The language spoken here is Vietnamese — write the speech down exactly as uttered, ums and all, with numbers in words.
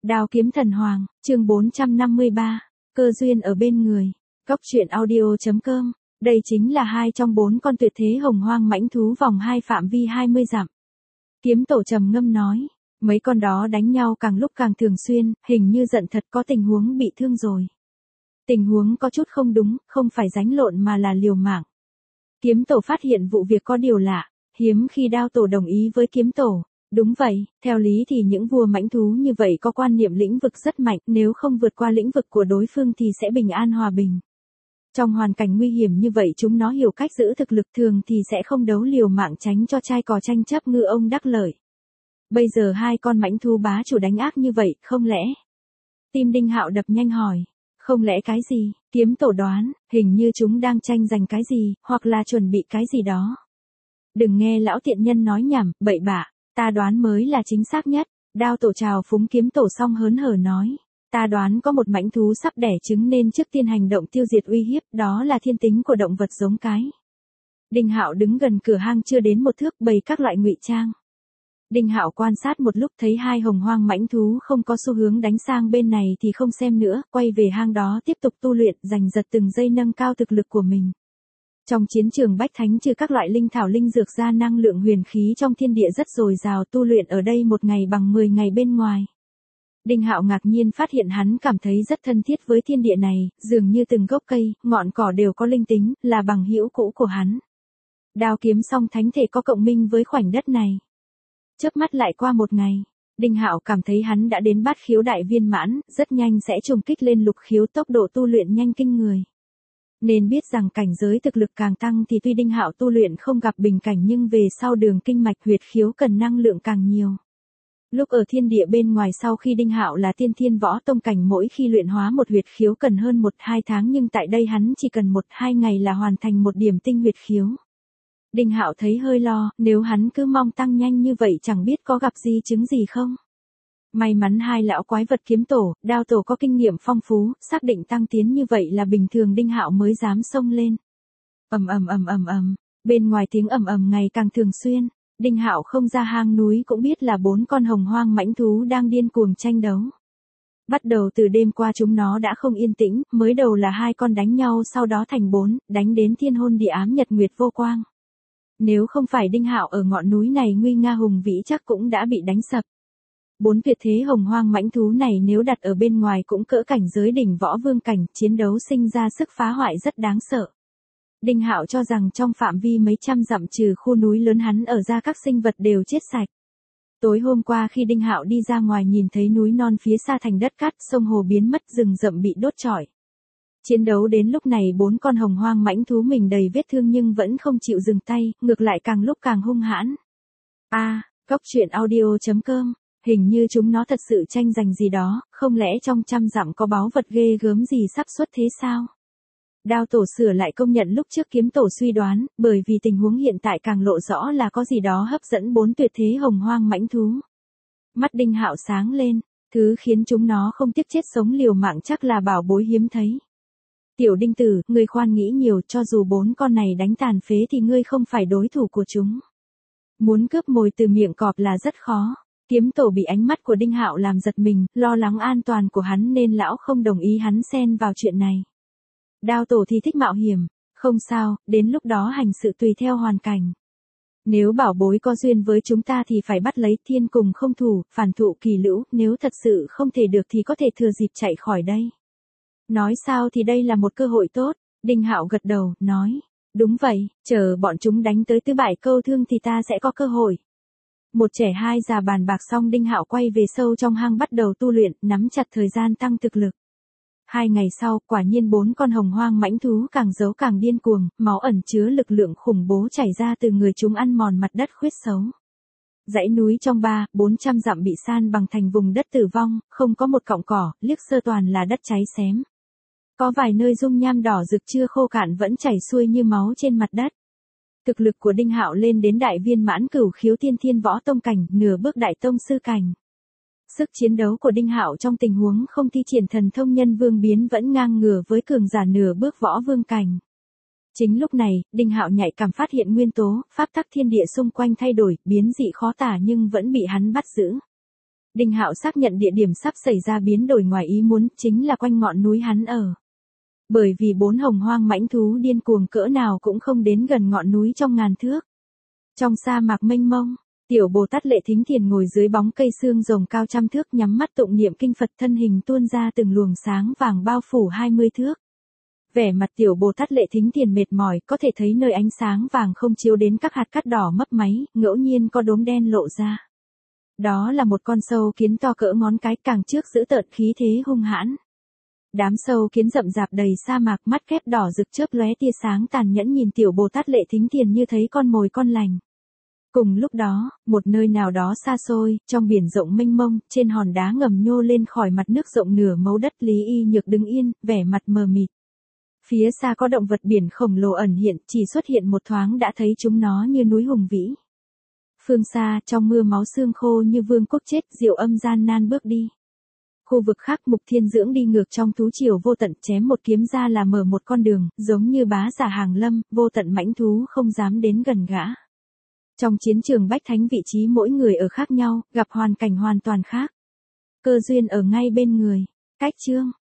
Đao kiếm thần hoàng, chương bốn trăm năm mươi ba, cơ duyên ở bên người. Cốc truyện audio chấm com, đây chính là hai trong bốn con tuyệt thế hồng hoang mãnh thú vòng hai phạm vi hai mươi dặm. Kiếm tổ trầm ngâm nói, mấy con đó đánh nhau càng lúc càng thường xuyên, hình như giận thật có tình huống bị thương rồi. Tình huống có chút không đúng, không phải đánh lộn mà là liều mạng. Kiếm tổ phát hiện vụ việc có điều lạ, hiếm khi đao tổ đồng ý với kiếm tổ. Đúng vậy, theo lý thì những vua mãnh thú như vậy có quan niệm lĩnh vực rất mạnh, nếu không vượt qua lĩnh vực của đối phương thì sẽ bình an hòa bình. Trong hoàn cảnh nguy hiểm như vậy chúng nó hiểu cách giữ thực lực, thường thì sẽ không đấu liều mạng tránh cho trai cò tranh chấp ngư ông đắc lợi. Bây giờ hai con mãnh thú bá chủ đánh ác như vậy, không lẽ? Tim Đinh Hạo đập nhanh hỏi, không lẽ cái gì? Kiếm tổ đoán, hình như chúng đang tranh giành cái gì, hoặc là chuẩn bị cái gì đó. Đừng nghe lão tiện nhân nói nhảm, bậy bạ. Ta đoán mới là chính xác nhất. Đao tổ chào phúng kiếm tổ xong hớn hở nói. Ta đoán có một mãnh thú sắp đẻ trứng nên trước tiên hành động tiêu diệt uy hiếp, đó là thiên tính của động vật giống cái. Đinh Hạo đứng gần cửa hang chưa đến một thước bày các loại ngụy trang. Đinh Hạo quan sát một lúc thấy hai hồng hoang mãnh thú không có xu hướng đánh sang bên này thì không xem nữa, quay về hang đó tiếp tục tu luyện, giành giật từng giây nâng cao thực lực của mình. Trong chiến trường bách thánh trừ các loại linh thảo linh dược ra, năng lượng huyền khí trong thiên địa rất dồi dào, tu luyện ở đây một ngày bằng mười ngày bên ngoài. Đinh Hạo ngạc nhiên phát hiện hắn cảm thấy rất thân thiết với thiên địa này, dường như từng gốc cây, ngọn cỏ đều có linh tính, là bằng hữu cũ của hắn. Đao kiếm song thánh thể có cộng minh với khoảnh đất này. Chớp mắt lại qua một ngày, Đinh Hạo cảm thấy hắn đã đến bát khiếu đại viên mãn, rất nhanh sẽ trùng kích lên lục khiếu, tốc độ tu luyện nhanh kinh người. Nên biết rằng cảnh giới thực lực càng tăng thì tuy Đinh Hạo tu luyện không gặp bình cảnh nhưng về sau đường kinh mạch huyệt khiếu cần năng lượng càng nhiều. Lúc ở thiên địa bên ngoài sau khi Đinh Hạo là tiên thiên võ tông cảnh, mỗi khi luyện hóa một huyệt khiếu cần hơn một hai tháng, nhưng tại đây hắn chỉ cần một hai ngày là hoàn thành một điểm tinh huyệt khiếu. Đinh Hạo thấy hơi lo, nếu hắn cứ mong tăng nhanh như vậy chẳng biết có gặp di chứng gì không. May mắn hai lão quái vật kiếm tổ, đao tổ có kinh nghiệm phong phú, xác định tăng tiến như vậy là bình thường, Đinh Hạo mới dám xông lên. Ầm ầm ầm ầm ầm, bên ngoài tiếng ầm ầm ngày càng thường xuyên, Đinh Hạo không ra hang núi cũng biết là bốn con hồng hoang mãnh thú đang điên cuồng tranh đấu. Bắt đầu từ đêm qua chúng nó đã không yên tĩnh, mới đầu là hai con đánh nhau, sau đó thành bốn, đánh đến thiên hôn địa ám nhật nguyệt vô quang. Nếu không phải Đinh Hạo ở ngọn núi này nguy nga hùng vĩ chắc cũng đã bị đánh sập. Bốn tuyệt thế hồng hoang mãnh thú này nếu đặt ở bên ngoài cũng cỡ cảnh giới đỉnh võ vương cảnh, chiến đấu sinh ra sức phá hoại rất đáng sợ. Đinh Hạo cho rằng trong phạm vi mấy trăm dặm trừ khu núi lớn hắn ở ra các sinh vật đều chết sạch. Tối hôm qua khi Đinh Hạo đi ra ngoài nhìn thấy núi non phía xa thành đất cát, sông hồ biến mất, rừng rậm bị đốt trọi. Chiến đấu đến lúc này bốn con hồng hoang mãnh thú mình đầy vết thương nhưng vẫn không chịu dừng tay, ngược lại càng lúc càng hung hãn. A, à, cốc truyện audio chấm com. Hình như chúng nó thật sự tranh giành gì đó, không lẽ trong trăm dặm có báu vật ghê gớm gì sắp xuất thế sao? Đao tổ sửa lại công nhận lúc trước kiếm tổ suy đoán, bởi vì tình huống hiện tại càng lộ rõ là có gì đó hấp dẫn bốn tuyệt thế hồng hoang mãnh thú. Mắt Đinh Hạo sáng lên, thứ khiến chúng nó không tiếc chết sống liều mạng chắc là bảo bối hiếm thấy. Tiểu Đinh tử, ngươi khoan nghĩ nhiều, cho dù bốn con này đánh tàn phế thì ngươi không phải đối thủ của chúng. Muốn cướp mồi từ miệng cọp là rất khó. Kiếm tổ bị ánh mắt của Đinh Hạo làm giật mình, lo lắng an toàn của hắn nên lão không đồng ý hắn xen vào chuyện này. Đao tổ thì thích mạo hiểm, không sao, đến lúc đó hành sự tùy theo hoàn cảnh. Nếu bảo bối có duyên với chúng ta thì phải bắt lấy, thiên cùng không thủ, phản thụ kỳ lữu, nếu thật sự không thể được thì có thể thừa dịp chạy khỏi đây. Nói sao thì đây là một cơ hội tốt, Đinh Hạo gật đầu, nói, đúng vậy, chờ bọn chúng đánh tới tứ bại câu thương thì ta sẽ có cơ hội. Một trẻ hai già bàn bạc xong Đinh Hạo quay về sâu trong hang bắt đầu tu luyện, nắm chặt thời gian tăng thực lực. Hai ngày sau, quả nhiên bốn con hồng hoang mãnh thú càng giấu càng điên cuồng, máu ẩn chứa lực lượng khủng bố chảy ra từ người chúng ăn mòn mặt đất khuyết xấu. Dãy núi trong ba, bốn trăm dặm bị san bằng thành vùng đất tử vong, không có một cọng cỏ, liếc sơ toàn là đất cháy xém. Có vài nơi dung nham đỏ rực chưa khô cạn vẫn chảy xuôi như máu trên mặt đất. Thực lực của Đinh Hạo lên đến đại viên mãn cửu khiếu tiên thiên võ tông cảnh, nửa bước đại tông sư cảnh. Sức chiến đấu của Đinh Hạo trong tình huống không thi triển thần thông nhân vương biến vẫn ngang ngửa với cường giả nửa bước võ vương cảnh. Chính lúc này, Đinh Hạo nhạy cảm phát hiện nguyên tố, pháp tắc thiên địa xung quanh thay đổi, biến dị khó tả nhưng vẫn bị hắn bắt giữ. Đinh Hạo xác nhận địa điểm sắp xảy ra biến đổi ngoài ý muốn, chính là quanh ngọn núi hắn ở. Bởi vì bốn hồng hoang mãnh thú điên cuồng cỡ nào cũng không đến gần ngọn núi trong ngàn thước. Trong sa mạc mênh mông, tiểu Bồ Tát Lệ Thính Thiền ngồi dưới bóng cây xương rồng cao trăm thước, nhắm mắt tụng niệm kinh Phật, thân hình tuôn ra từng luồng sáng vàng bao phủ hai mươi thước. Vẻ mặt tiểu Bồ Tát Lệ Thính Thiền mệt mỏi, có thể thấy nơi ánh sáng vàng không chiếu đến các hạt cát đỏ mấp máy, ngẫu nhiên có đốm đen lộ ra. Đó là một con sâu kiến to cỡ ngón cái, càng trước giữ tợn khí thế hung hãn. Đám sâu kiến rậm rạp đầy sa mạc, mắt kép đỏ rực chớp lóe tia sáng tàn nhẫn nhìn tiểu Bồ Tát Lệ Thính Thiền như thấy con mồi con lành. Cùng lúc đó, một nơi nào đó xa xôi, trong biển rộng mênh mông, trên hòn đá ngầm nhô lên khỏi mặt nước rộng nửa mẫu đất, Lý Y Nhược đứng yên, vẻ mặt mờ mịt. Phía xa có động vật biển khổng lồ ẩn hiện, chỉ xuất hiện một thoáng đã thấy chúng nó như núi hùng vĩ. Phương xa, trong mưa máu xương khô như vương quốc chết, Diệu Âm gian nan bước đi. Khu vực khác, Mục Thiên Dưỡng đi ngược trong thú triều vô tận, chém một kiếm ra là mở một con đường, giống như bá giả hàng lâm, vô tận mãnh thú không dám đến gần gã. Trong chiến trường bách thánh, vị trí mỗi người ở khác nhau, gặp hoàn cảnh hoàn toàn khác. Cơ duyên ở ngay bên người. Cách chương